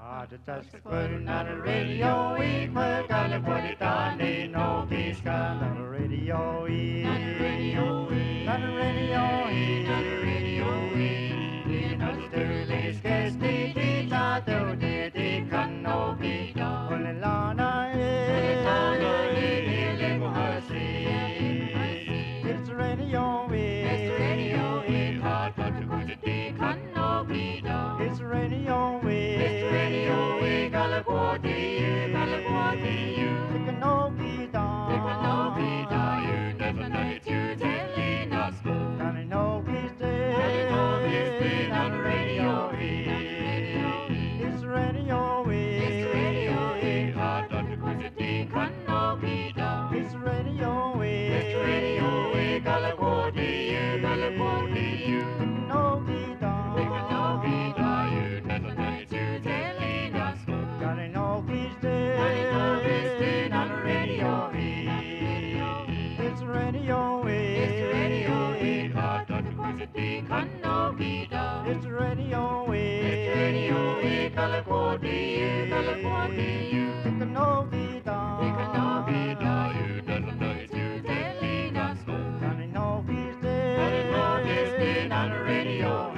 Just putting on the radio, we put gotta put it on the no peace on the radio, on the radio, on the radio, on the radio, you know the Sterling sketch the ta do the can no be done. When the lana is it's the radio, it's the radio, it's hard to put the can no be done. It's the radio, it's the radio, we gotta go to you, gotta go to you. It can no be done, it can no be done. You never know it, you telling us go. Gotta know he's dead, gotta know he's dead on the radio. It's the radio, it's the radio, it's hard to put the can no be done. It's the radio, it's the radio, we gotta go to you, gotta go to you. It can no be done, it can no be done. You never know it, you telling us go. Gotta know he's dead, gotta know he's dead on the radio. It's the radio, it's the radio, it's hard to put the can no be done. It's the radio, it's the radio, we gotta go to you, gotta go to you. It can no be done, it can no be done. You never know it, you telling us go. Gotta know he's dead, gotta know he's dead on the radio.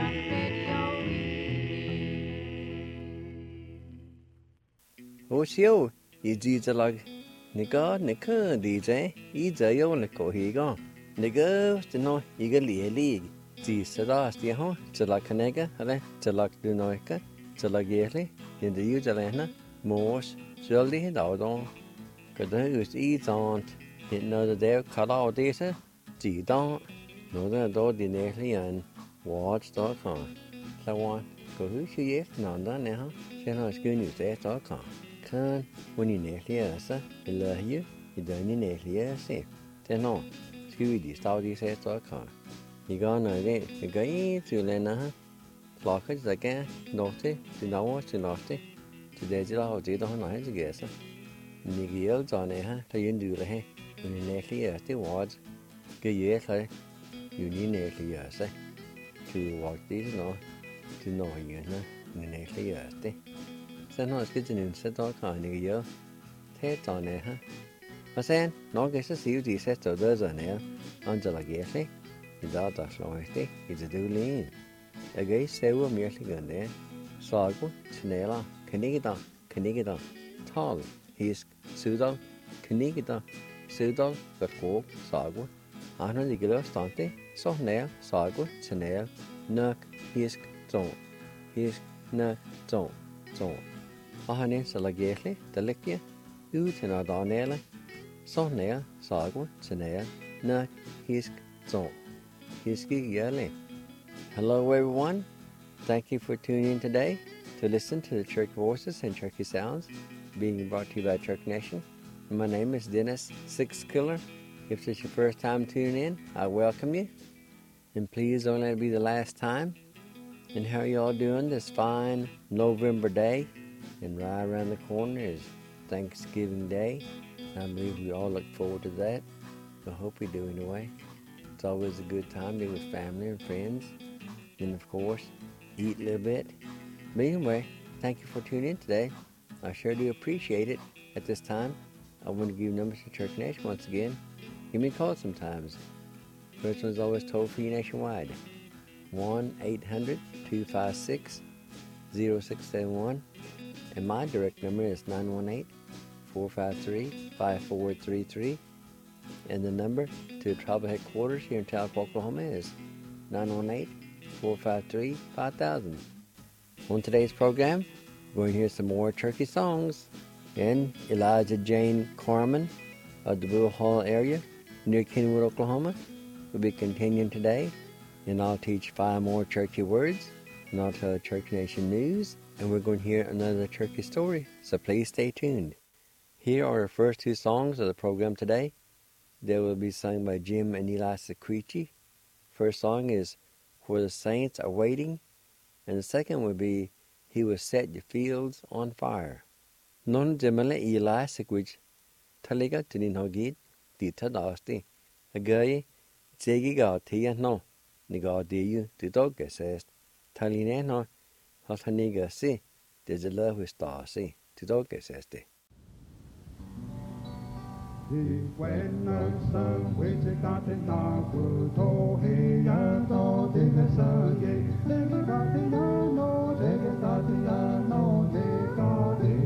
Ô siêu, ý gì cho là nè cơ đi chứ, ý giờ yêu là có gì cơ, nè cơ cho nó ý cái lì, chỉ sẽ ra thì hả, cho là cái này cái, hay cho là cái nói cái, cho là cái này, hiện tại yêu cho là nó, mua, cho lý đạo đó, cái đó là ý chọn, hiện nay là đều khá là đấy chứ, chỉ đó, nó đó đi nè liền, watch đó con, là watch, có thứ gì nó đó nè hả, cho nó cái như thế đó con. Kan when you near sa ila here you don't need near say thế nó cứ đi sau đi xe cho con thì con này đấy cái từ lên nó lọt cái gì cái nốt thế từ nấu từ nốt thế từ đây chỉ là họ chỉ đó nói gì vậy sao mình cái yếu cho này ha thấy yên được rồi ha mình near here thế what cái gì thôi you need near say từ what tí nó từ nói gì nữa mình near here thế sen nó cái chuyện sẽ đó cả những cái thế cho này ha mà sen nó cái sẽ xíu gì sẽ cho đỡ rồi nè anh cho là cái thế thì đó là rồi thế thìจะดูlên cái sale ở miếng cái này sao cũng thế là cái đó tall his sudo cái đó sudo cái cổ sao cũng anh nói gì cái đó sao thế sao nè sao cũng thế nè his nè trông ahane salagele telekia utena danela sonea sagwa tsenea na hisk zon hiski yale. Hello everyone, thank you for tuning in today to listen to the Church Voices and Cherokee Sounds being brought to you by Church Nation. My name is Dennis Sixkiller. If it's your first time tuning in, I welcome you, and please don't let it be the last time. And how are you all doing this fine November day? And right around the corner is Thanksgiving Day. I believe we all look forward to that. I hope we do anyway. It's always a good time to be with family and friends. And of course, eat a little bit. But anyway, thank you for tuning in today. I sure do appreciate it. At this time, I want to give you numbers to Church Nation once again. Give me a call sometimes. First one's always toll-free nationwide. 1-800-256-0671. And my direct number is 918-453-5433. And the number to the tribal headquarters here in Tahlequah, Oklahoma is 918-453-5000. On today's program, we're going to hear some more Cherokee songs. And Elijah Jane Corman of the Bull Hall area near Kenwood, Oklahoma will be continuing today. And I'll teach 5 more Cherokee words. And I'll tell the Cherokee Nation news. And we're going to hear another Cherokee story, so please stay tuned. Here are the first 2 songs of the program today. They will be sung by Jim and Eli Secrechi. First song is For the Saints Are Waiting, and the second will be He Will Set Your Fields on Fire. Non Jimele Eli Secrechi, Taliga Tinin Hogid, Dita Dasti, a gay, Zegiga Tia no, Niga Diu, the dog says, Talineno. Hataniga si, there's a love with stars, see, to dog gets este. When the sun which got in our wood, oh, he no, dig a sun, dig a got the no, dig a got the no, dig got the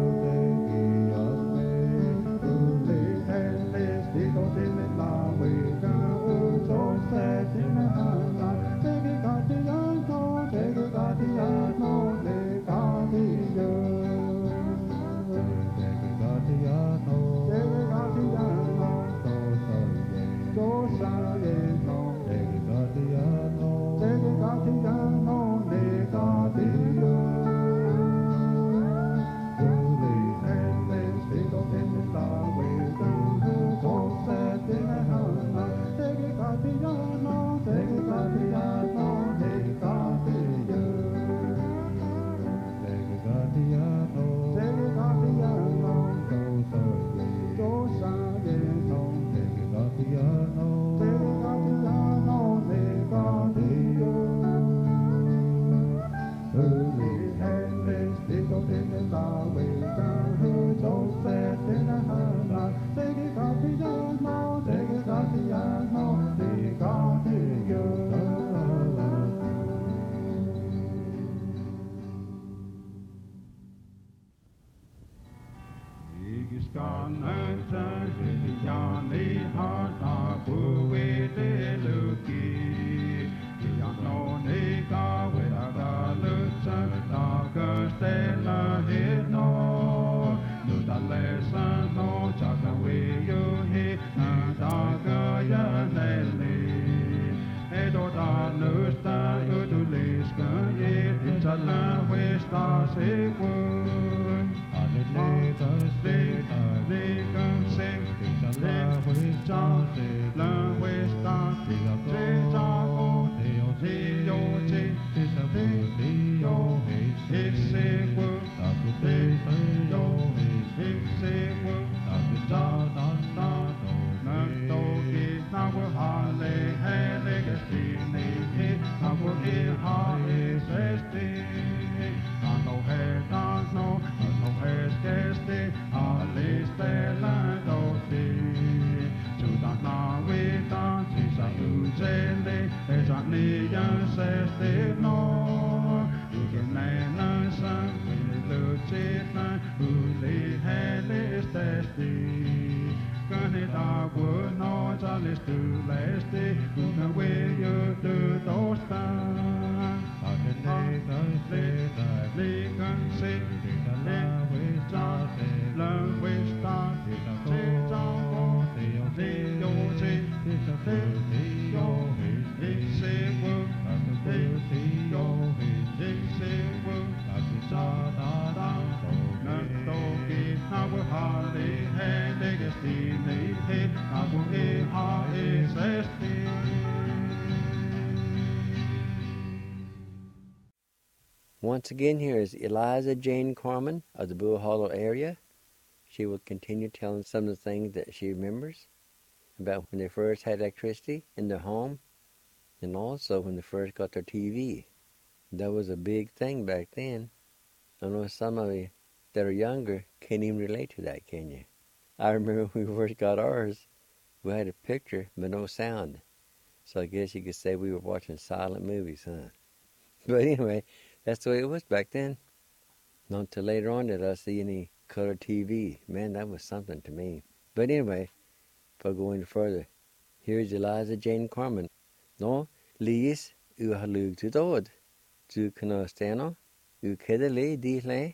Once again, here is Eliza Jane Corman of the Bull Hollow area. She will continue telling some of the things that she remembers about when they first had electricity in their home, and also when they first got their TV. That was a big thing back then. I know some of you that are younger can't even relate to that, can you? I remember when we first got ours, we had a picture but no sound. So I guess you could say we were watching silent movies, huh? But anyway, that's the way it was back then. Not until later on did I see any color TV. Man, that was something to me. But anyway, before going further, here's Eliza Jane Corman. No, Lies halug to dod. Du knosteno, kedele dile,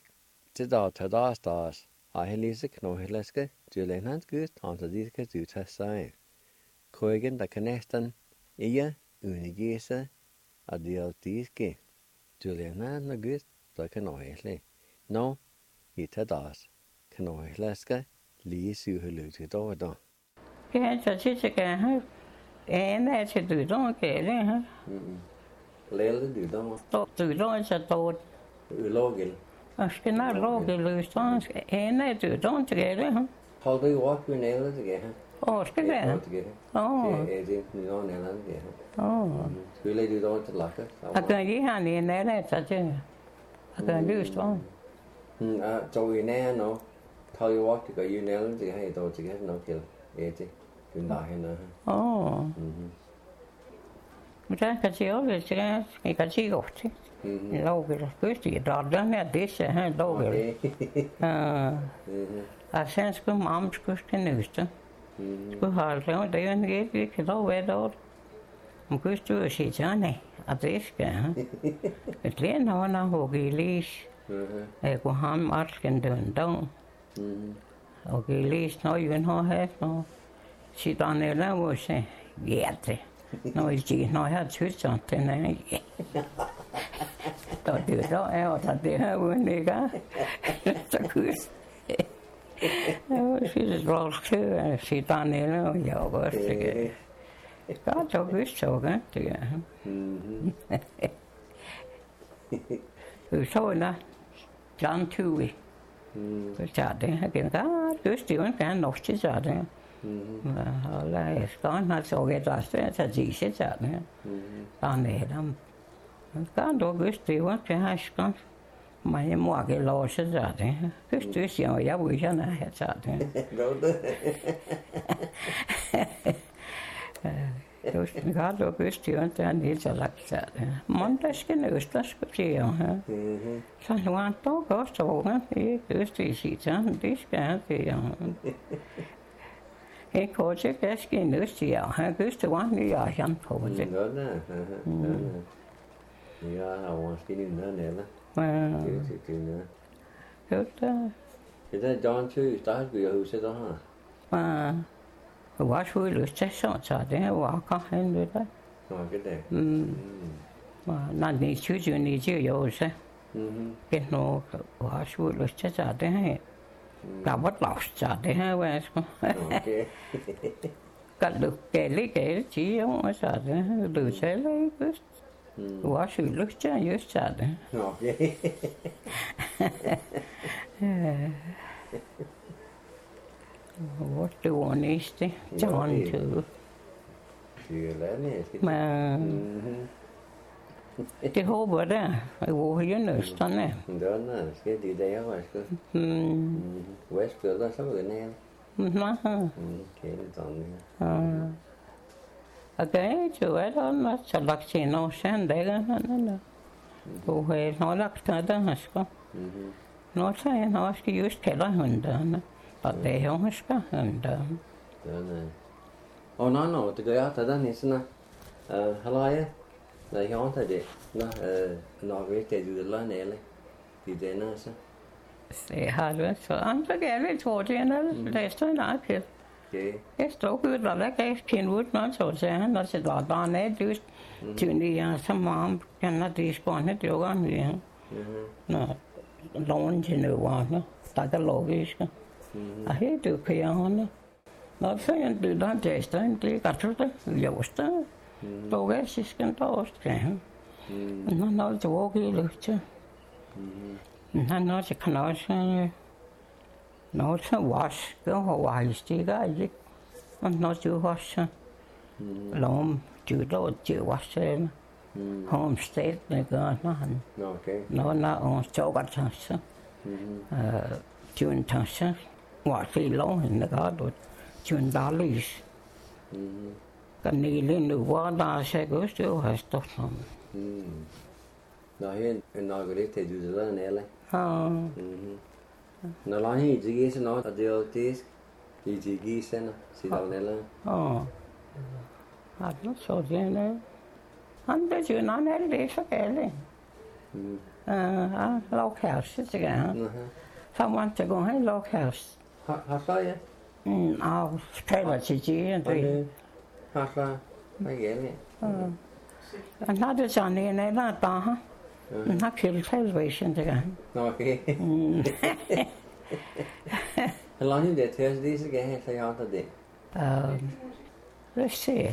tada stars. I helisa knoheleska, du lenant gus, tanta diska du tasai. Koigen da kanestan, iya, unigesa, adiel diske. Juliana na gus, da knohele. No, itadas, knoheleska, Lies halug to dod. Cái cho chị cái hết em này sẽ tự động cái đấy hả? Lele du dom. Tự động sẽ tốt. Logil. Cái nào logil lösning em này tự động cái đấy hả? How do you walk your nails together? Cái đấy hả? Is it no nails together? Will they do that to lock it? Cái gì hả? Em này sẽ chứ. Cái lösning. 做完呢喏，頭要話個要呢，自己喺度自己喺度叫嘢啫，轉大喺度。 哦。Mutta se oli se, mikä se johti. Loukilla pystyy tarjoamaan tässä hän loukilla. Sen skulle mamma skulle nysta. Skulle ha det och det är en grej vi kan då vara. Om skulle sitta nej, att det ska. Det län har han hogilis. Kun han marsken döndon. Hogilis noin har haft no. Sitta ner och se jätte. No ei no ihan syssanten näin. Todi do ota tehdä unika. Se kyllä. No siis roskee sitä niillä on joukosti. Katso kysyä kättiä. Soina John Tui. Saatiin hakin kysyä on kään nosti saatiin. Là con nó số cái đó sẽ gì sẽ chả nữa, con này lắm, con đồ cứ tiêu á cái hai con, mà em mua cái lô sẽ chả đấy, cứ tiêu xíu giá bùi cho nó hết chả đấy, con đồ cứ tiêu anh đi chả lắc chả đấy, món đó cái nữa đó cái gì hả, sao hoàn tốt có số á thì cứ tiêu xí chả đi cái gì Ei kootse käski nystiä, hän kysyi vaan niitä ihan kootse. Đó nè, ja haluan skin nữa nè Chứ nữa. Kyllä. Sitä John syy taas kyllä huusi tuohon. Var så lustigt så det var kahden nyt. Cái này. När ni skulle ni ju så. Cái nó var så lustigt så det här. Cả bất lọc chả thế hai vậy sao? Cả được cái chỉ không chả thế, được sẽ lấy cứ quá sự lúc chả nhớ chả thế. What do you want is the John too? Mà cái hồ bữa đó, hồ dưới nước sân này. Đó nè, cái đi đây á vậy. Westfield đó sao người này? Nó. Cái toàn. Cái chỗ đó nó sẽ lắc xin nó sen đấy nó. Hồ huệ nó lắc tới đó hả sao? Nó sẽ nó sẽ just cái đó hơn đó. Tại det không ska hända. Đó nè. Nó từ cái đó đó này xem nào. Halaya. Này họ thấy đấy, nó về cái gì đó này này, thì thế nào sao? Det har du så andra grejer tror jag när läste en artikel. Det stod ju där det kan ut någon så säger när det var där nere just tydligen som man kan att det spånet det går nu. Nå, lån till nu var det. Det är logiskt. Jag heter Piano. Nå, så jag du där testar inte kanske det just det. Då är sisken då också. Nå det var ju lite. Nó sẽ nói nó sẽ wash cái họ wash thì cái nó chưa wash lom chưa đâu chưa wash homestead này cái nó on chỗ bắt sang chuyên sang wash thì lâu hình nó có được chuyên đá lì cái này lên được qua đá sẽ có chỗ hết tốt lắm. Nói cái thế dù là này lại. Nó nói như gì cái nó điều tí gì cái sen xí đầu này là. Nó số gì nữa. Anh đã chịu nói này để sao cái này. Log house chứ cái. Someone to go hay log house. Hả sao vậy? Trailer chị rồi. Hả sao? Mấy cái này. Anh nói cho anh này là ta hả? Nó kêu television thế cả. Okay. How long did it take these again? Say on today. Let's see.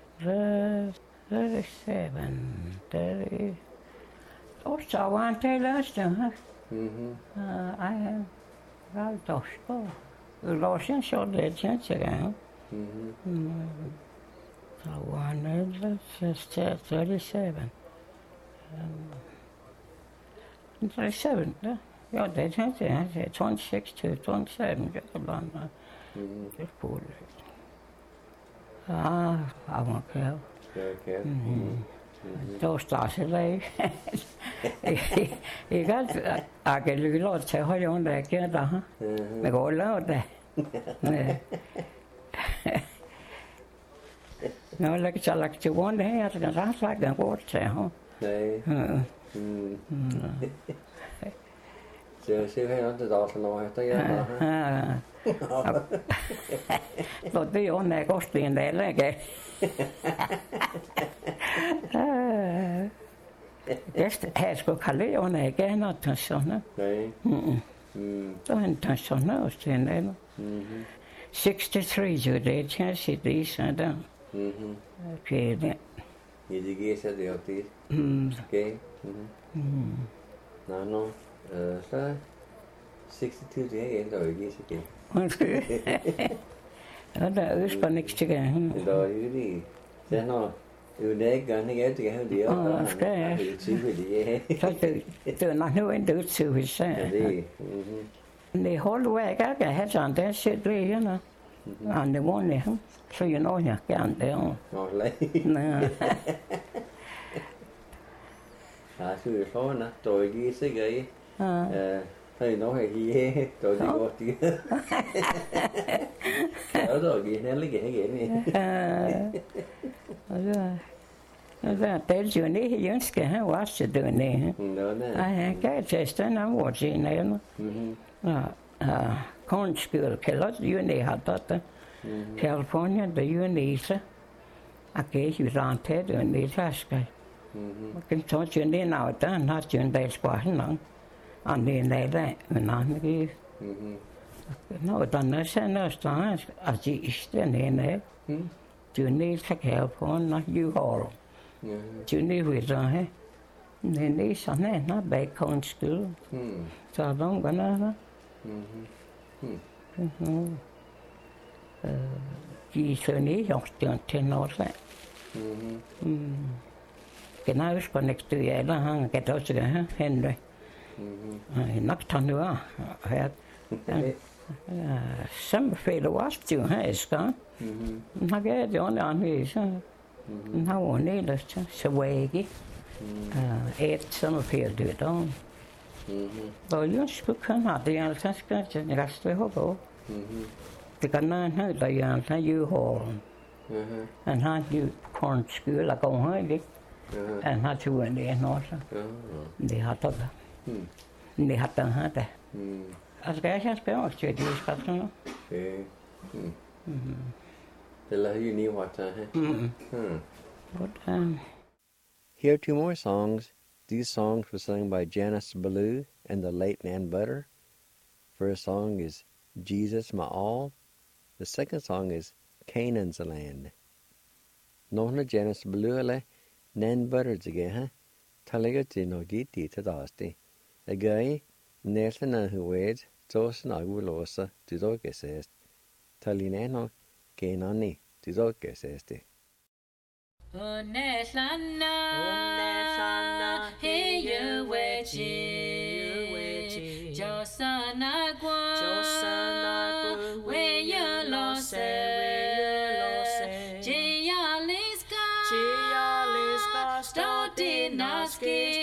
37, 30. Oh, so I tell us to. I have got those go. Russian so they change again. So one is 37. 37, Ja, det känns det. 26 to 27 bland det får. Ah, okay. Okay. Då startede det. Jeg kan lyde til højre under jeg gør der. Jeg går og laver det. Nå, jeg kan så lagt til rundt her, så kan ret sagt en råd til ham. Nej. Så ser vi inte då så nå efter jag. Då det är ju när kost en del läge. Det här ska kalla ju när jag är något sånt. Nej. Då är inte sånt och sen är 63 ju det känns det så där. Okej det. Det ger sig det alltid. Okej. No. Så 62 det är ändå ger sig det. Ja, det är ju spännande tycker jag. Det är ju det. Sen har det kan jag inte göra det. Ja, ska jag. Så det är nog inte utsugit så. Det. Det håller vägar jag har sånt där shit det ju nå. And the one så you know jag kan det. Ja, nej. Nej. Ja, så är det na då ger sig grej. Thầy nói hay gì rồi đi qua đi ở rồi gì nên lấy ghẻ này tới giờ này thì vẫn sẽ hay quá sẽ được này cái test nó mua gì này nó con school cái lớp uni hạt đó California the uni sa cái gì ra thế được này ra cái số chuyện này nào đó nó chuyện đây quá nặng anh đi này đấy mình ăn cái nó tao nói sẽ nó sao à chị işte này chuyện này sẽ help on nó yêu họ chuyện này về rồi hết nên này sao này nó bay con school sao đó cái nó chị sợ này học trường trên nó đấy cái nào cũng còn next to vậy đó ha cái đó sẽ Henry Naktanua had some failed was to has gone. Nage the only on his now only the Sawagi some failed it on. Though you spoke not the answer and the rest of hobo. The cannon had the answer you hold and had you corn school like on her and had to win the north. The hot of det har den här det. Alltså jag känns bra att det är spännande. Det lär ju ni vart här. Here are two more songs. These songs were sung by Janice Ballou and the late Nan Butter. First song is Jesus My All. The second song is Canaan's Land. Någon av Janice Ballou eller Nan Butter tycker jag. Talar till något gitt till dagstid. A guy, Nelson who waits, Tosin Agulosa, to dog assist. Talinano, Kenani, to dog assist. Uneslana, hey, you waiting. Josana, where you lost it. Gialiska, started Naski.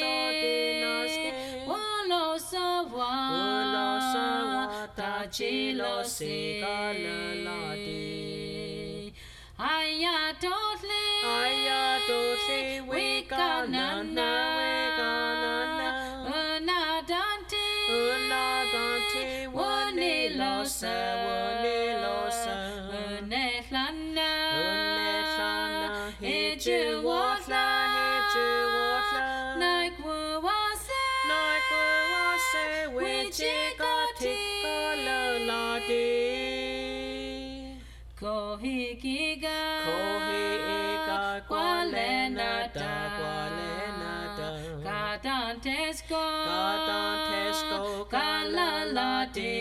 Chilo se galaladi Aya totally we ganana Unadante One losa Unehlana Hiju watla Like wase which Kohikiga Kwalenata Kadantesco Kalalati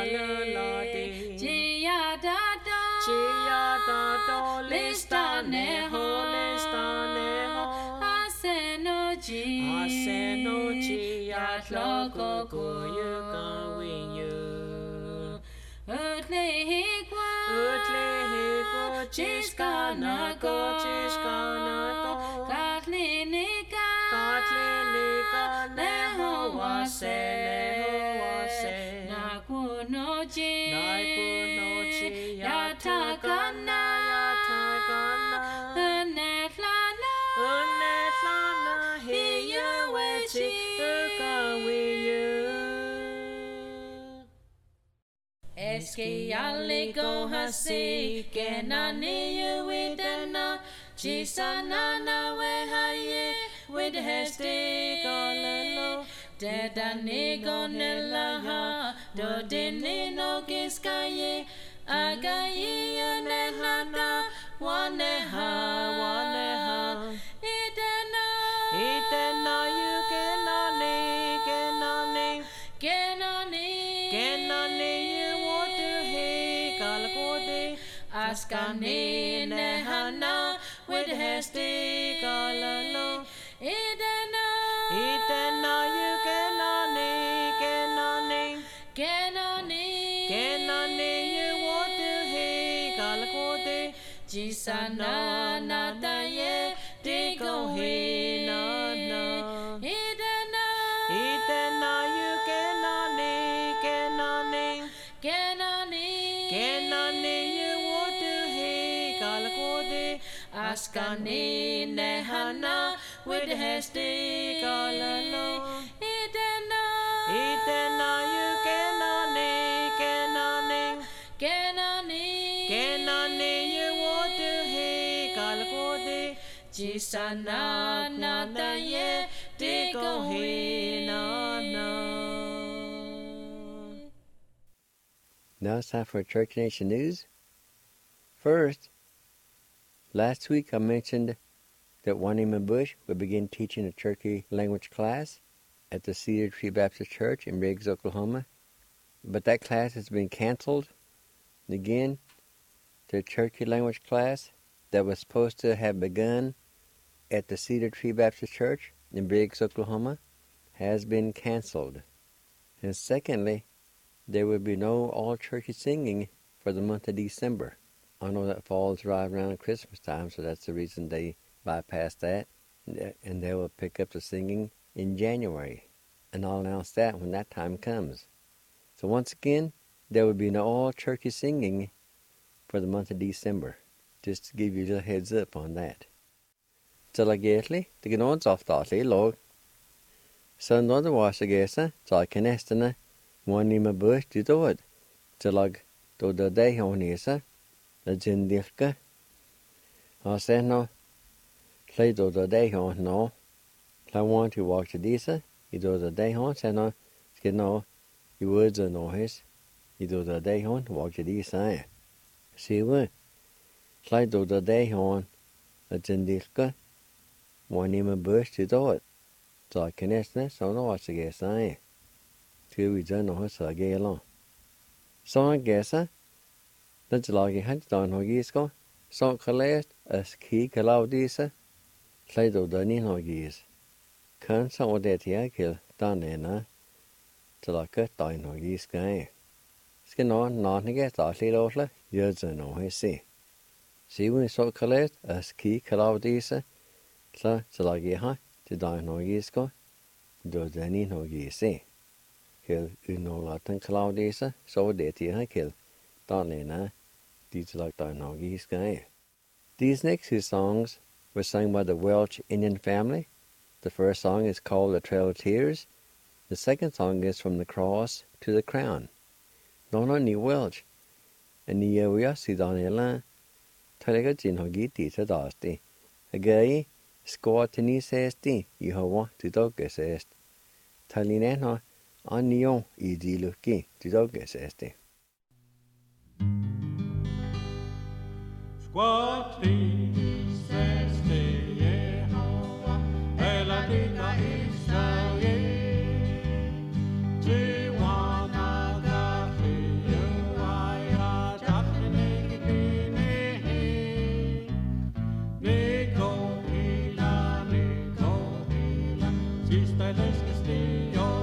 Chiadado Listaneho Asenoji got loco go you can win you. Utley higwa, chiskana go, Katlinika, leho wase, nakunochi, yatakana, unetlana, hiya wechi, Eski alle go hasi, kenani you widana, chisanana we haye, with hesti golelo, dedani gonella ha, do dini no giskaye, agaye yanelana, waneha, idena you kenani, Askani nehana with hesti galalo. Idena you kenani you want to he galakode. Jisana nataye digo he na. Idena you kenani Askani nehana with hesti galalo. Idena you kenani you want to he galakode. Jisana nataye digo he na. Now it's time for Church Nation News. First, last week I mentioned that Juanima Bush would begin teaching a Cherokee language class at the Cedar Tree Baptist Church in Riggs, Oklahoma. But that class has been canceled. And again, the Cherokee language class that was supposed to have begun at the Cedar Tree Baptist Church in Riggs, Oklahoma, has been canceled. And secondly, there will be no all-Cherokee singing for the month of December. I know that falls right around Christmas time, so that's the reason they bypassed that. And they will pick up the singing in January. And I'll announce that when that time comes. So once again, there will be no all-Cherokee singing for the month of December. Just to give you a little heads up on that. So like gately, the gnons off thoughtly log. So another was a guessa, so I can estimate Juanima Bush to do it. So like do the day on isa. The Jindilka. I said no. Play do the day on no. I want to walk to Disa. You do the day on. Said no. Get no. You words are no his. You do the day on. Walk to Disa. See what? Play do the day on. The Jindilka. Juanima Bush to do it. So I can ask this. So no, what's the guess I. Till we done no, so I get along. So I guess That's like a hundred on Hogisko, so collect as key Calaudisa, Clado Dunny Hogis. Can some of that here kill Donena till I cut down Hogis guy. Skin on, not to get off little, years and no, I see. See when so collect as key Calaudisa, till like a hut to down Hogisko, do Dunny Hogisi. Kill Uno Latin Calaudisa, so that here kill Donena. These like Darnogi's guy. These next two songs were sung by the Welch Indian family. The first song is called The Trail of Tears. The second song is From the Cross to the Crown. No ni Welch. And the Yasi Donela Talaga Jinhogi Tita Dasti. A gay score to ni sesti, you have want to dogges est. Talineno on Nion easy looking to dogges este. Squatting says the Yehovah, Eladina Israel. Tiwana Gafi, Yuaya, Tapinigini, Nico Hila, Sister Leslie,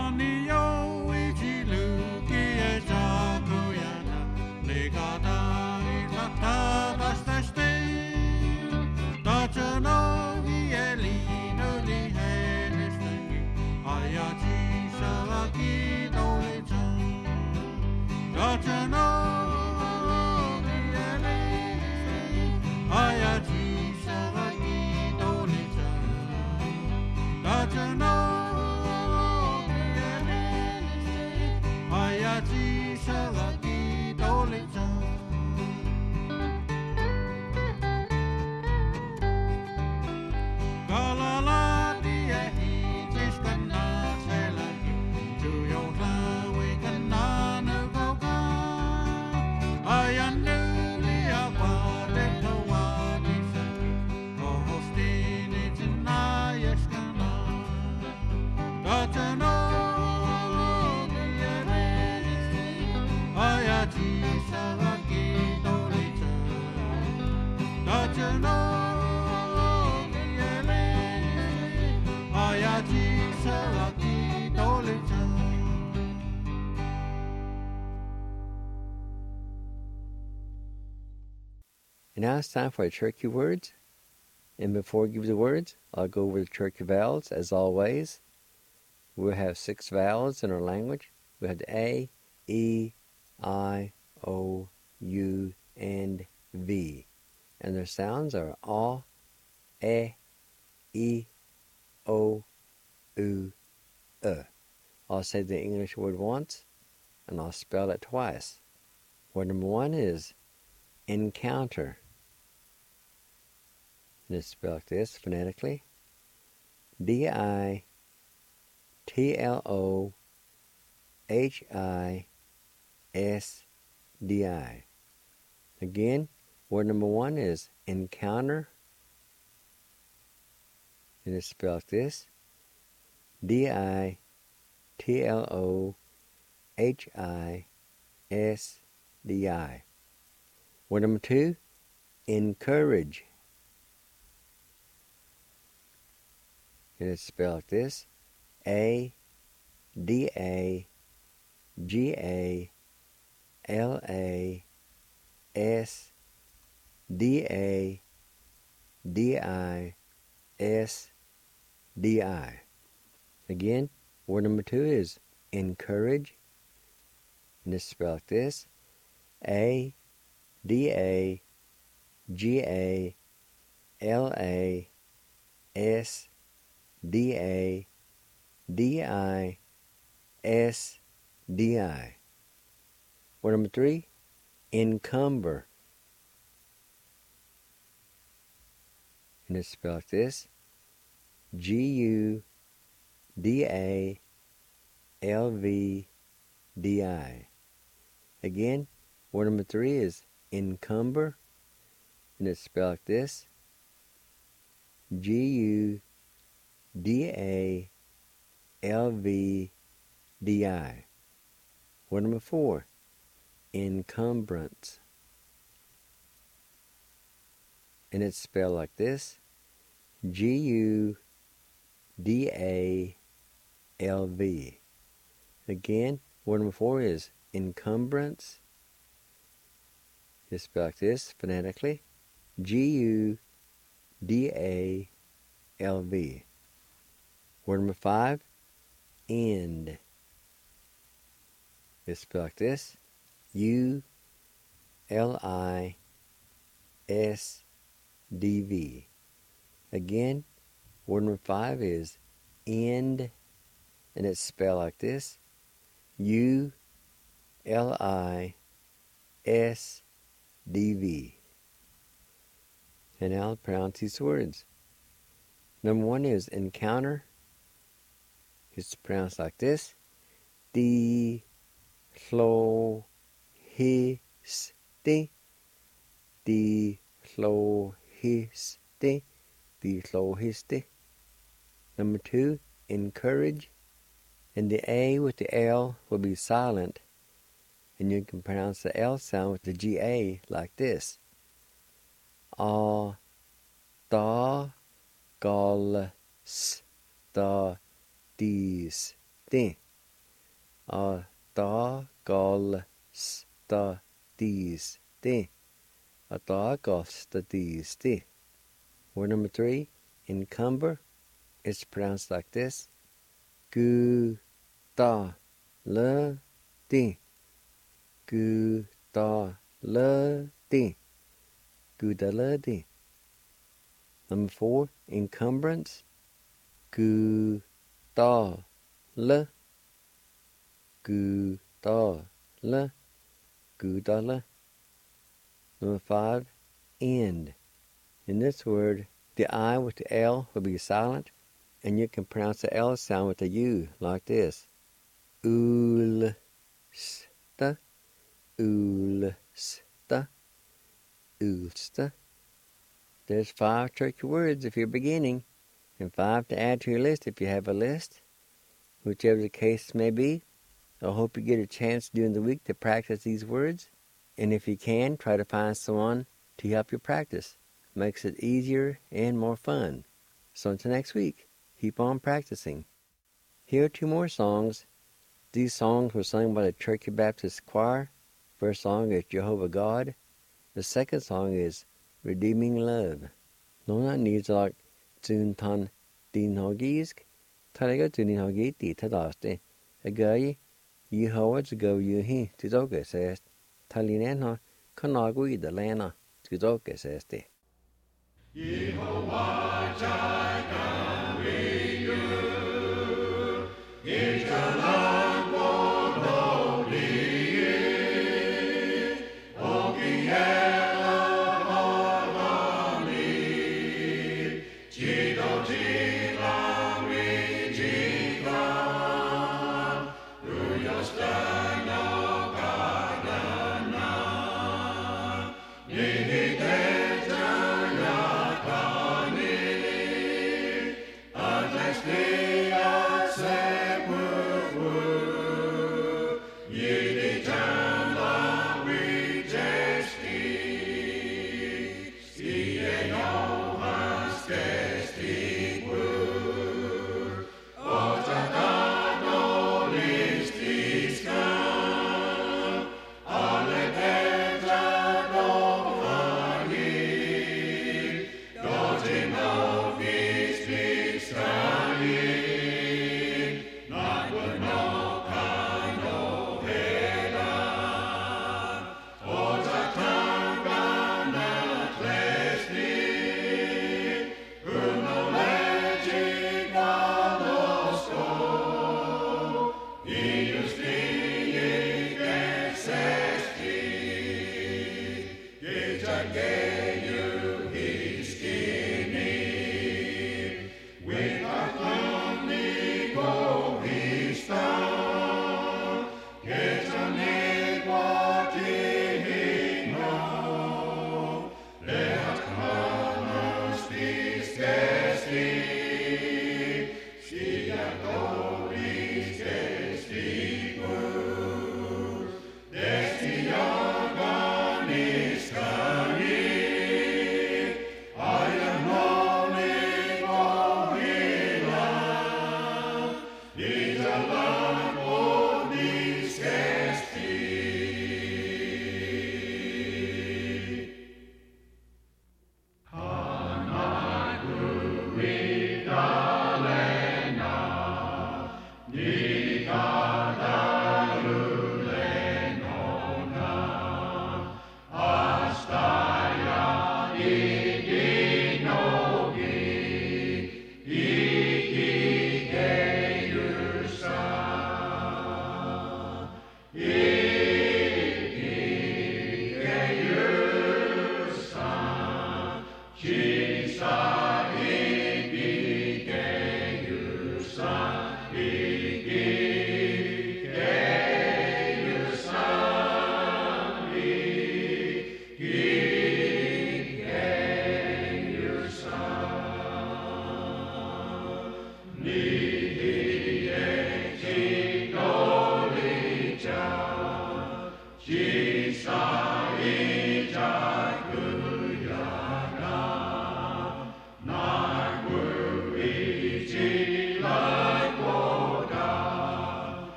Anio ichiluki e jakuyana, legata ilata dastaste, dachano hielino di helestagi, ayaji salaki dolechan, dachano hielestagi, ayaji salaki dolechan, dachano. And now it's time for the Turkey words. And before I give you the words, I'll go over the Turkey vowels as always. We'll have 6 vowels in our language. We have the A, E, I, O, U, and V. And their sounds are A, E, O, U, I'll say the English word once, and I'll spell it twice. Word number 1 is encounter. And it's spelled like this phonetically. D-I-T-L-O-H-I-S-D-I. Again, word number 1 is encounter. And it's spelled like this. D-I-T-L-O-H-I-S-D-I. Word number 2, encourage. And it's spelled like this. A-D-A-G-A-L-A-S-D-I-D-I. Again, word number 2 is encourage. And it's spelled like this. A-D-A-G-A-L-A-S-D-I-D-I. Word number 3, encumber. And it's spelled like this. G-U-D-A-L-V-D-I. Again, word number 3 is encumber. And it's spelled like this. G-U-D-A-L-V-D-I. Word number 4, encumbrance. And it's spelled like this. G-U-D-A-L-V. Again, word number 4 is encumbrance. It's spelled like this phonetically. G-U-D-A-L-V. Word number 5, end. It's spelled like this. U-L-I-S-D-V. Again, word number 5 is end, and it's spelled like this. U-L-I-S-D-V. And now I'll pronounce these words. Number 1 is encounter. It's pronounced like this. D-Hlo-His-Te. D-Hlo-His-Te. D-Hlo-His-Te. Number 2, encourage. And the A with the L will be silent. And you can pronounce the L sound with the G-A like this. A-ta-gal-s-ta-dis-te. a da gal sta dis de. A da gal sta dis de. Word number 3, encumber. It's pronounced like this. Gu da le de. Gu da le de. Gu da le de. Number 4, encumbrance. Gu da le. Gu da le. Gu da le. Number 5, end. In this word, the I with the L will be silent, and you can pronounce the L sound with the U like this. Ulsta, ulsta, ulsta. There's 5 tricky words if you're beginning, and 5 to add to your list if you have a list. Whichever the case may be, I hope you get a chance during the week to practice these words, and if you can, try to find someone to help you practice. Makes it easier and more fun. So until next week, keep on practicing. Here are 2 more songs. These songs were sung by the Turkey Baptist Choir. First song is Jehovah God. The second song is Redeeming Love. Nona nizak tun tan din hogisk. Talaga tunin hogi ti tadaste. Agayi Yehovah go yuhi tizoga says. Talinena kanagui the lana tizoga says. Yehovah Jireh, we you. It's a land for lonely. Ogi ela harmony. Chido chila we chiga. Ruya stana kadana. Nini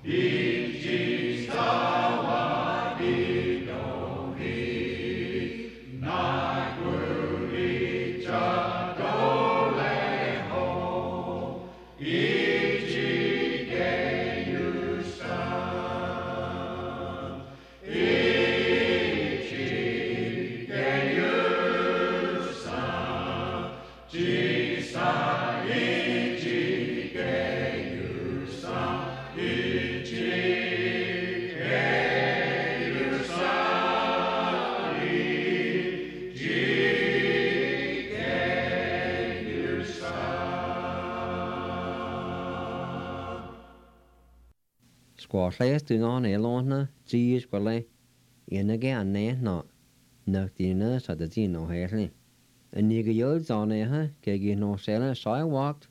Squash du non elona, G squale, in again not. Noctina sa the Zino Hairley. A nigger yods on a kegi no sailor sidewalked.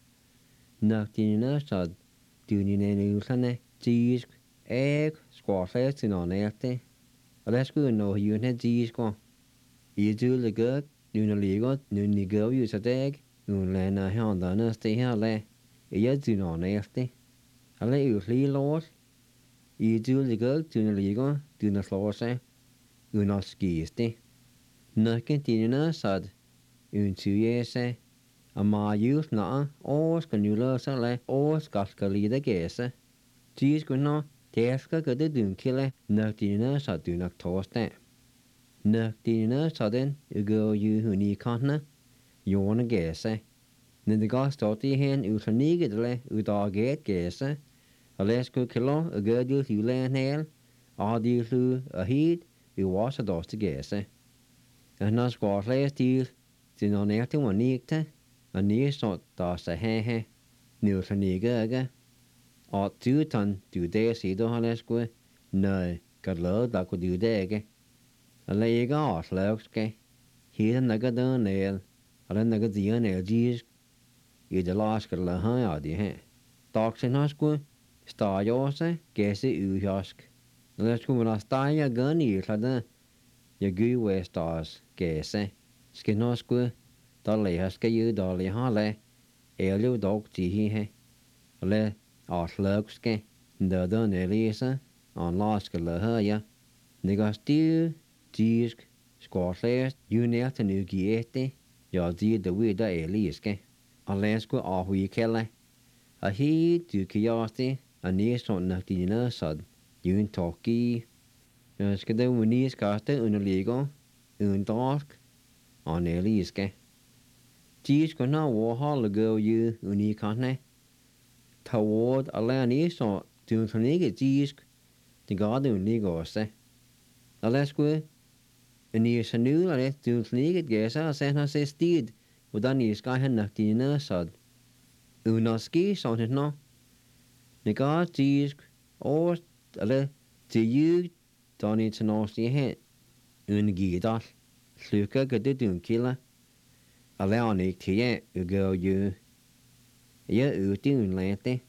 Noctina sa dunine newsane, G egg, squash in on airte. Let's go no unit G squaw. You do the good, you know legal, you nigger use a egg, you land a hand on us stay here lay. Yet do on airte. I let you flee laws. You do the good, do legal, do not law say. You not skisty. Nothing dinner sad. Un 2 years say. A ma youth na or can you learn so like or scaska lead a guess. Cheese can not teska good the dun killer. Nothing dinner sad do not toast that. Nothing dinner sudden you go you who need can't. You wanna guess. Then the guy started hand you can need it with our gate guess. A less good kilo a good deal you land hail. All deal through a heat. You wash a dust to guess. And not squash last deal. Sin on everything one neat. A near sort dust a he. News a nigger. Or 2 ton do they see the Hallesque? No, got low that could do deg. A leg off logske. He's a nugget down nail. A nugget the nail gees. You the last got la high out the hair. Dogs in husque. Star yours, guess it you husk. Let's go when I start your gun, you had your good way stars, guess. Skin no square, dolly husk you, dolly holly, elio dog tea he. Le, or slugske, the done Elisa, on lost la her ya. Nigga stew, jisk, squash last, you near to new giete, your dear the weird Eliske. Unless go off we kelly. A he to curiosity. A near sort noctina sud, un talkie. Skade winnie scaste un legal, un dark, on Eliske. Cheese can now war hall go you uni canne. Toward a land sort, to nigger cheese, the garden legal say. A less good, and near sanu, I let to nigger guess, I sent her say steed, with any sky and noctina sud. Unoski, something no. The God cheese, or a to you, don't need to know the head. Ungidal, Sluka got the dun killer. Allow Nick to yet, you go you. Ya doon lete.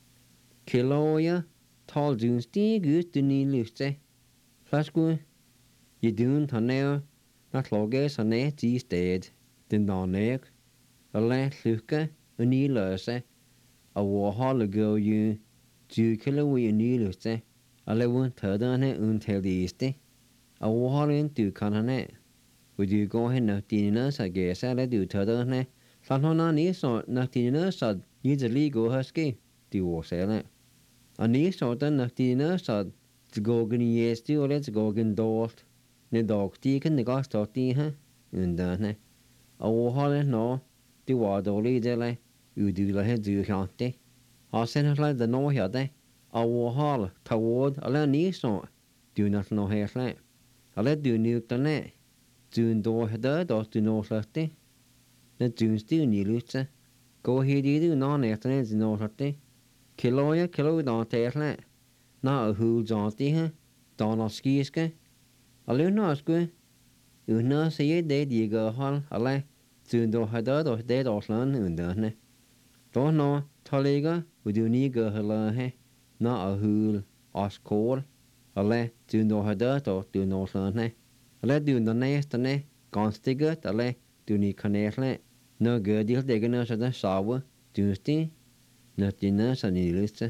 Kiloya, tall dun stig ut du ni lyste. Flasku, you dun tonner, not loges on net i sted. Den danek, a let Sluka, uni løse. A war hall go you. 2 kilo we nyluste. Alle won tøderne until de iste. A warren du kanane. Would you go hen nok dine så gæs eller du tøderne. Sådan hon ni så nok dine så easily go husky. Du var selv. Og ni så den nok dine så til gå gen yes du eller til gå gen dort. Ne dog de kan det godt stå de her. Underne. Og warren nå. Du var dårlig eller. Udula her du kjente. Og sen har det nå her det. Og hal toward alle ni så. Du not nå her slet. Alle du nyt den ned. Du då hade då du nå slet. När du stu ni lutse. Gå här dit du nå efter det nå slet. Kilo då till slet. Na hul janti här. Då nå skiske. Alle nå sku. Una säger det diga hal alle. Du då hade då det då slan under. Då nå taliga och du ni gå hela här. Na hul askol. Alle du nå hade då du nå slan här. Alle du nå nästa nej. Ganska gott alle du ni kanele. Nå gör det det gör så där sawa. Du sti. När dina så ni lyssnar.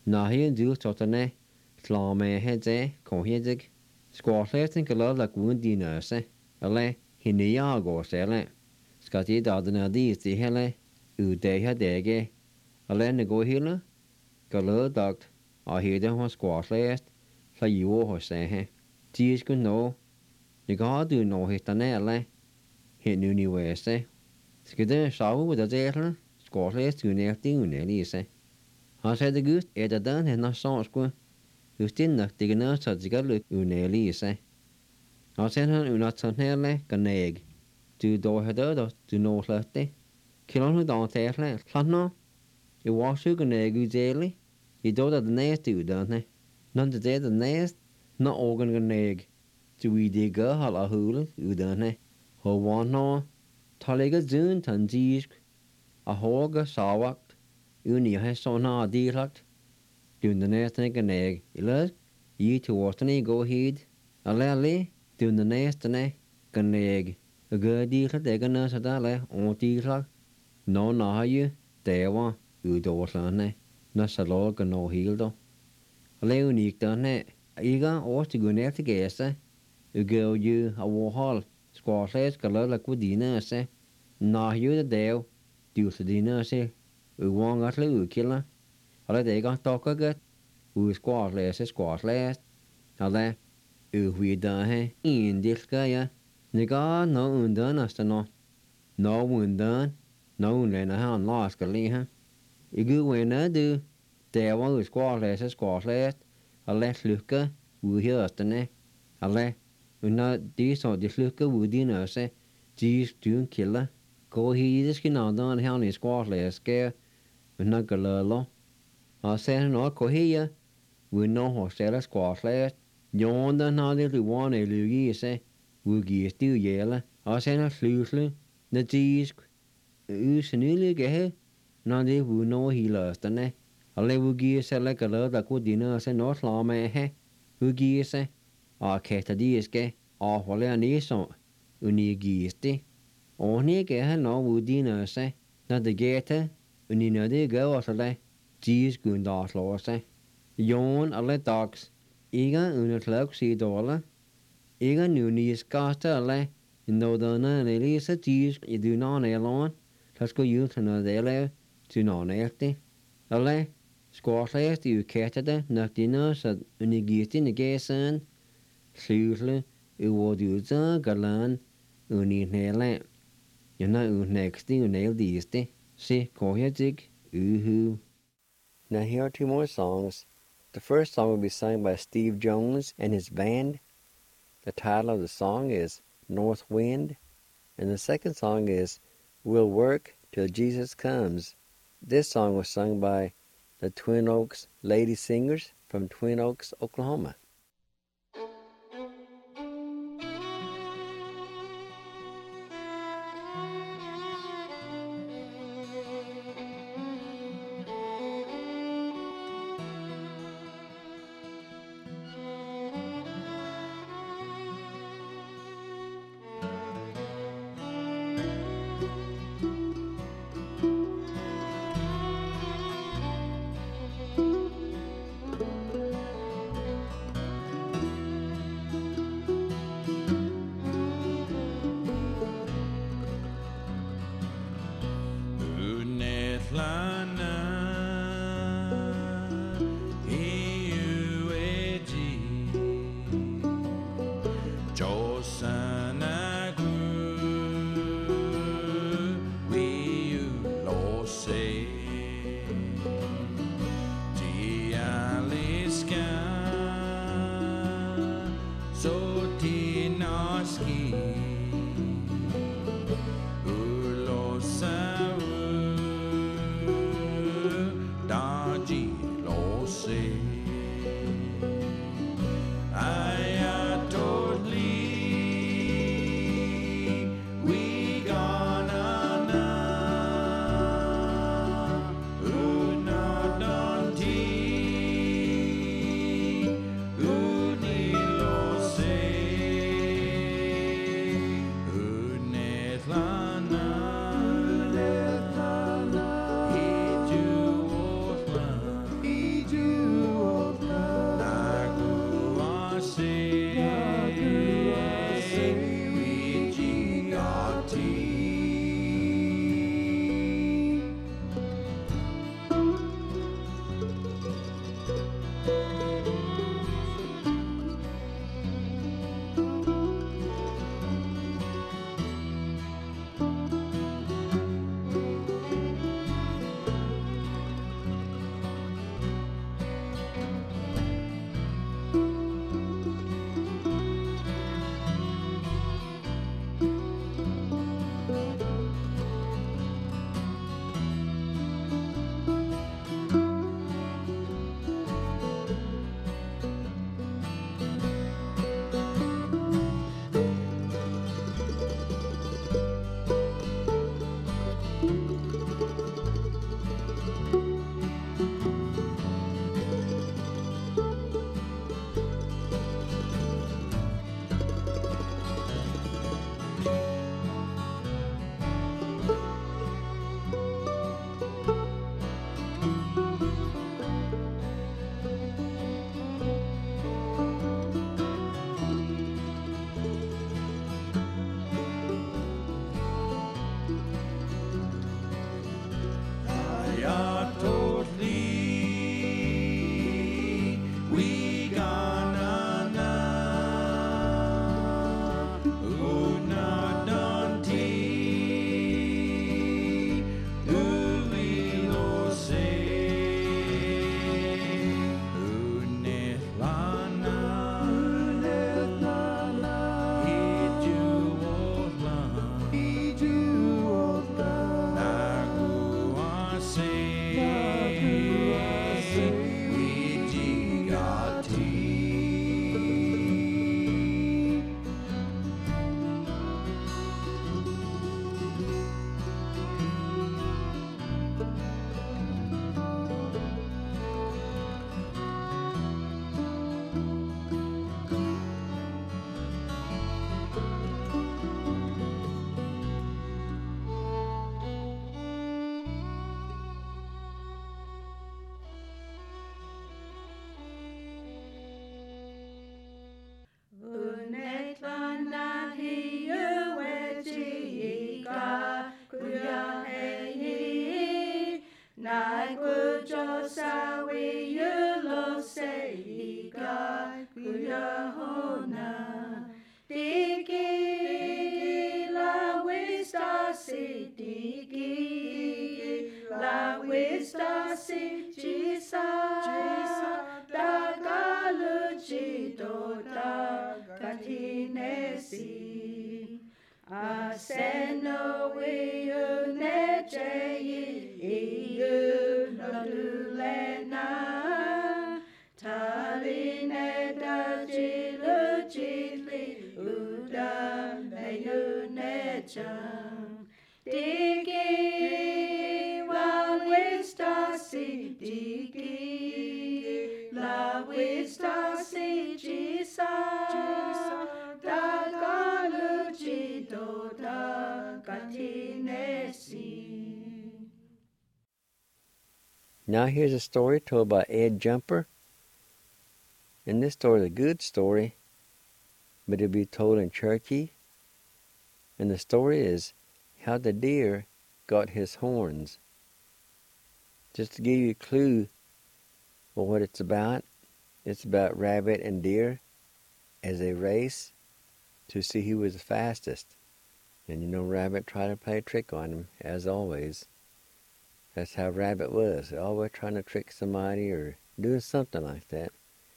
Nahi du totane, slame hedze, kohedzig, squatleten kalala gundinase, ale hiniago sele. Skati dadana di hele, udeha dege, ale nego hila, galo dagt, ahide ho squatlest, la yuo ho sehe. Tis kun no, niga du no hitane ale, hitnuni wese. Skide savu da zetel, squatlest unefti unelise. Han sagde det gud, at den hen har sånskue, justinnak digna sadzigalu unelise. Han sagde han unatsanhele ganeg, du do hedda du no slette. Kilon hu dan tefle, slatno, I wasu ganeg udeli, I do da næste uddanne. Nan det det næste, na organ ganeg, du I digga hala hule uddanne. Ho wanno, talega zun tanzisk, a hoga sawak, Uni har såna adilagt. Dundanästen ganeg. Eller I toårstani gå hid. Alle dundanästene ganeg. Gadilat egana sadale ontilagt. No nahayu deva udårslane. Nasalo gano hildo. Alle uniktane. Iga årstigunerte gæse. Ugo ju awohal. Skårslæs galala kudina se. Nahayu de dev. Dulsedina se. Uwang at le ukilla. Alle dega tokkaget. Squatlast. Alle uhuida he. Indilka ya. Niga no undan astano. No undan. No unlena han laska liha. Igu wena du. Deva squatlast. Alle slukka. Uhirastane. Alle. Unna de så de slukka udina se. De stun killa. Gå hidiske nadan han I squatlast. Unna galalo. A sen no kohia. We no hostela squatlast. Yonda na de luwane lugise. We gistu yela. A sen a slusle. Na disk. Usenule gehe. Na de we no hilastane. Alle we gise la gala da kudina se no slame he. We gise. A keta diske. A wale anison. Uni gisti. Oni gehe no udina se. Na de gete. Uni na de go asale. Dies gundaslåse. Jon alle dags. Iga unatlok si dola. Iga nuni skasta alle. Nodana nelisa dies I do non elon. Tasko jutana dele. Tu non elti. Alle. Squatlast I uketade. Nakdina sa unigiti negesan. Slusle. Uwoduza galan. Uninele. Yana unexti unel diesti. Si kohjadzig. Uhu. Now here are two more songs. The first song will be sung by Steve Jones and his band. The title of the song is North Wind. And the second song is We'll Work Till Jesus Comes. This song was sung by the Twin Oaks Lady Singers from Twin Oaks, Oklahoma. tota katinesi. Aseno iu necheyi iu nodulena. Taline da jilu jili uda meyu nechang. Digi wa wistasi digi la wistasi jisa da galuji do da katinesi. Now here's a story told by Ed Jumper. And this story is a good story, but it'll be told in Cherokee. And the story is how the deer got his horns. Just to give you a clue of what it's about rabbit and deer as a race to see who was the fastest. And you know, rabbit tried to play a trick on him, as always. That's how rabbit was, always trying to trick somebody or doing something like that.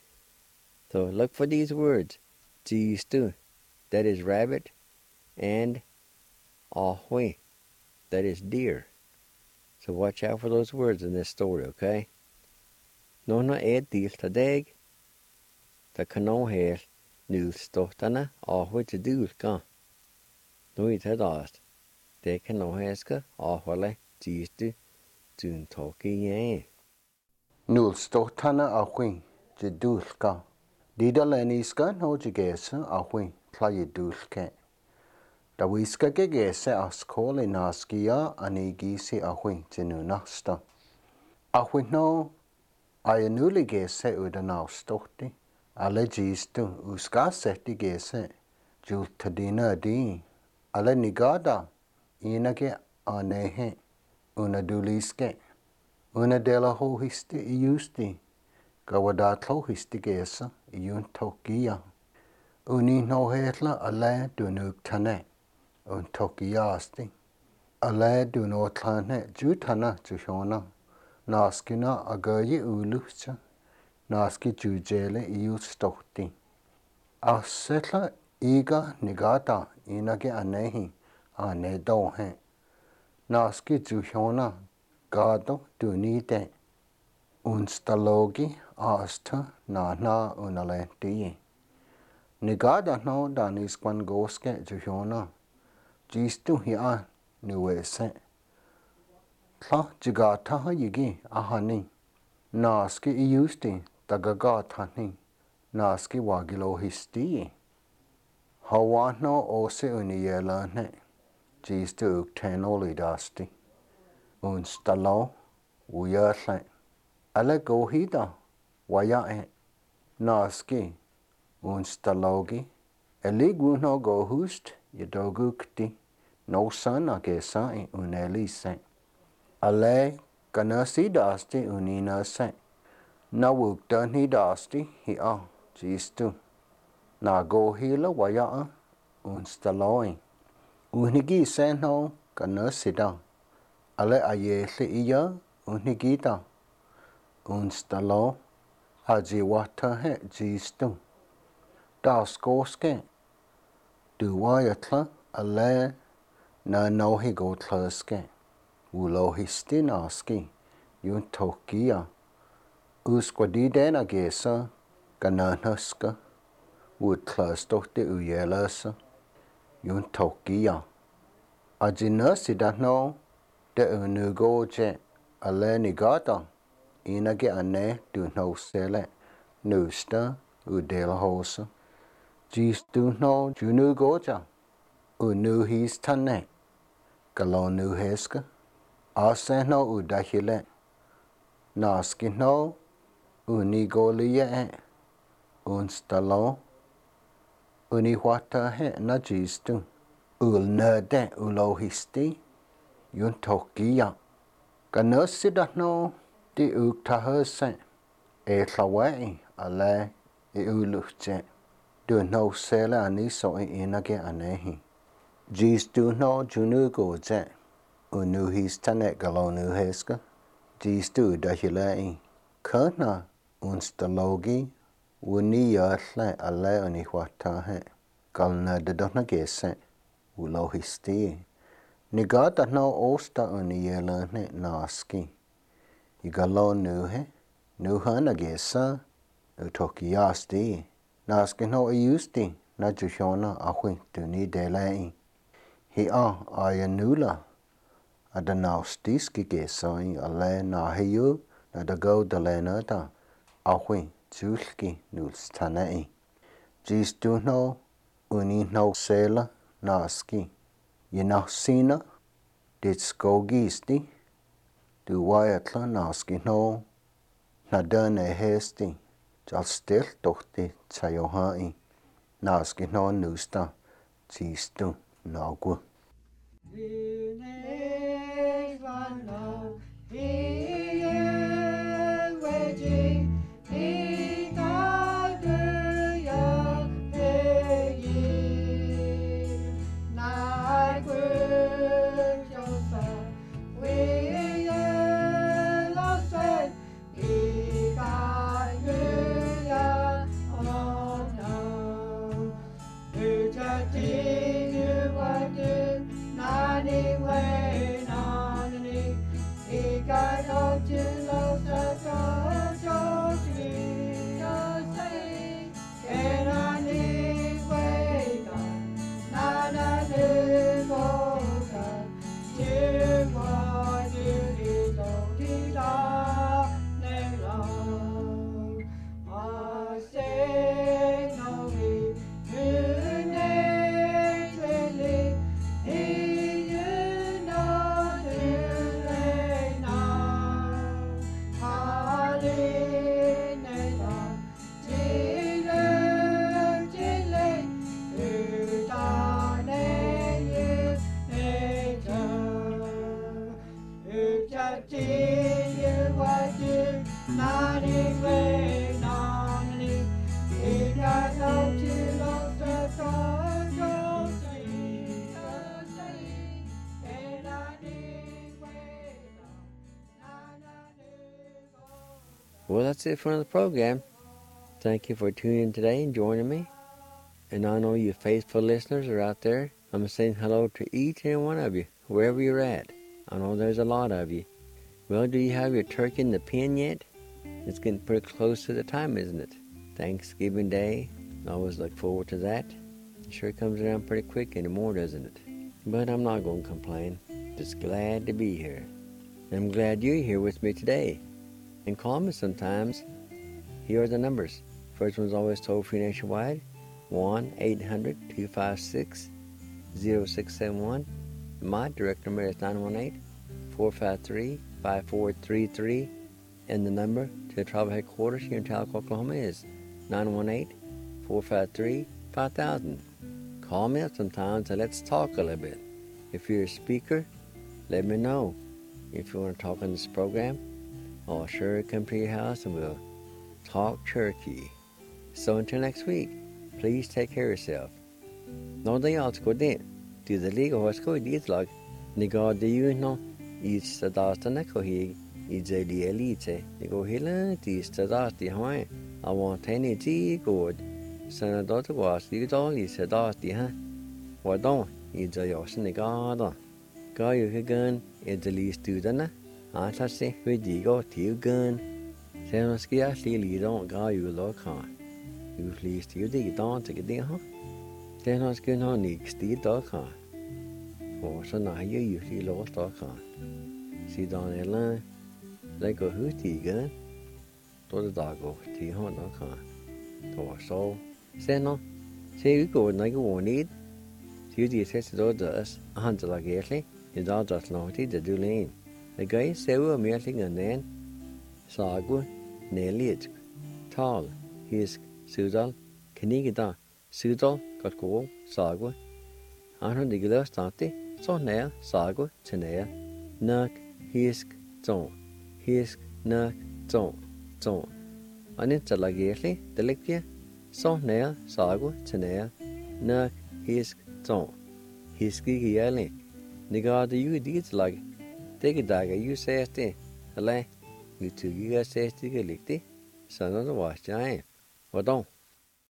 So look for these words, jistu, that is rabbit, and ahoy, that is deer. So watch out for those words in this story, okay? Nona ed dil tadag, ta kanon her nu stotana ahoy to dul ka. Nui tadast, de kanon herska ahoy jistu tun toki ye. Nul stotana ahoy to dul ka. Dida leniska no jigesa ahoy tla dul ke. Da wiska gegese askole naskia anigisi ahoy tinu nasta. Ahoy no ayanuli gese udana stoti. Ale jistu uska seti gese jul tadina di. Ale nigada inage anehe una duliske. Una dela ho histi iusti. Gawadatlo histi gesa iun tokia. Uni no hetla ale dunuk tane. Un tokiasti. Ale duno tane jutana jushona. Naskina agayi ulucha. Naski jujele iu stoti. Asetla iga nigata inage anehi ane dohe. Naski jushona gado dunite. Unstalogi asta na unalenti. Nigada no danis kwan goske jushona. Jistu hiya nuwese. Tla jigata yigi ahani. Naski iusti tagagatani. Naski wagilo histi. Hawano ose uniyelane. Jistu uktenoli dasti. Unstalo uyerle. Ale gohida wayae. Naski unstalogi. Eliguno gohust yadogukti. No son agesa unelise. Ale kanasi dasti uninase. Na wukdani dasti hi'a jistu. Na gohila waya'a unstaloi. Unigi seno kanasida. Ale ayele iya unigida. Unstalo haji wata he jistu. Das goske. Duwayatla ale na nohi go tlaske. Ulohisti naski. Yun tokia. Usquadidena gesa. Gananaska. Utlastote uyelasa. Yun tokia. Ajinasida no. De unugoje. Ale nigata. Inage ane du no sele. Nusta udela hosa. Jistu no junugoja. Unuhis tane. Galonu heska. Ase no udahile. Naski no unigolie. Unstalo. Uniwata he na jistu. Ulnede ulohisti. Yun tokia. Ganasida no di uktahase. E tlawai ale uluche. Du no sele aniso inage anehi. Jistu no junugoje. Unuhis tane galonu heska. Jistu dahilei. Kana unstalogi Uni yalla alle uni wata he. Galna de donna gese. Ulo histi. Ni gata no osta uni yelane naski. Igalo nu he. Nu hana gesa. Utoki yasti. Naski no ayusti. Na jushona ahui tuni delai. Hi ayanula. Adanaustiski gesai alle na heyu. Na dago delenata. Ahui julki nulstanai. Jistu no uni no sela naski. Yenasina dit skogisti. Du wayatla naski no. Nadane hesti. Jal stil tohti tayohai. Naski no nusta. Jistu nagu. Well, that's it for another program. Thank you for tuning in today and joining me. And I know you faithful listeners are out there. I'm saying hello to each and one of you, wherever you're at. I know there's a lot of you. Well, do you have your turkey in the pen yet? It's getting pretty close to the time, isn't it? Thanksgiving Day. I always look forward to that. It sure comes around pretty quick anymore, doesn't it? But I'm not going to complain. Just glad to be here. I'm glad you're here with me today. And call me sometimes. Here are the numbers. First one's always toll-free nationwide. 1-800-256-0671. My direct number is 918-453-5433. And the number to the tribal headquarters here in Talcott, Oklahoma is 918-453-5000. Call me up sometimes and let's talk a little bit. If you're a speaker, let me know. If you want to talk on this program, I'll sure come to your house and we'll talk turkey. So until next week, please take care of yourself. No day else go din. Do the legal horse go eat log. Nigo de you know, each the dasta neko he, each the elite. Nigo hilla, each the dasti high. I want any tea good. Son of daughter was you don't eat the dasti, huh? What don't? Each the yosin the garden. Go you can, it's the least do the I say, we go to you gun. Sen ska jag don't go you look on. You please to you dig down to get there, huh? Sen ska jag nog stig dog on. For so now you usually lost dog on. See down the line, like a hooty gun. To the dog go to you dog on. To so, sen no, say you go like a one need. You did test the others, a hundred like early, is all just naughty the do lane. The guy said we were melting and then Sagu, Nelit, Tall, his Sudal, Kenigida, Sudal, got cool, Sagu. I heard the glass started, so nail, Sagu, Tenea, Nuck, Hisk, Zone, Hisk, Nuck, Zone. And it's a lagerly, the Likia, so nail, Sagu, Tenea, Nuck, Hisk, Zone, Hiski yelling. The god you did like. Take a dagger, you say it, you two you guys say it, you licked it, son of the wash giant. Vad då?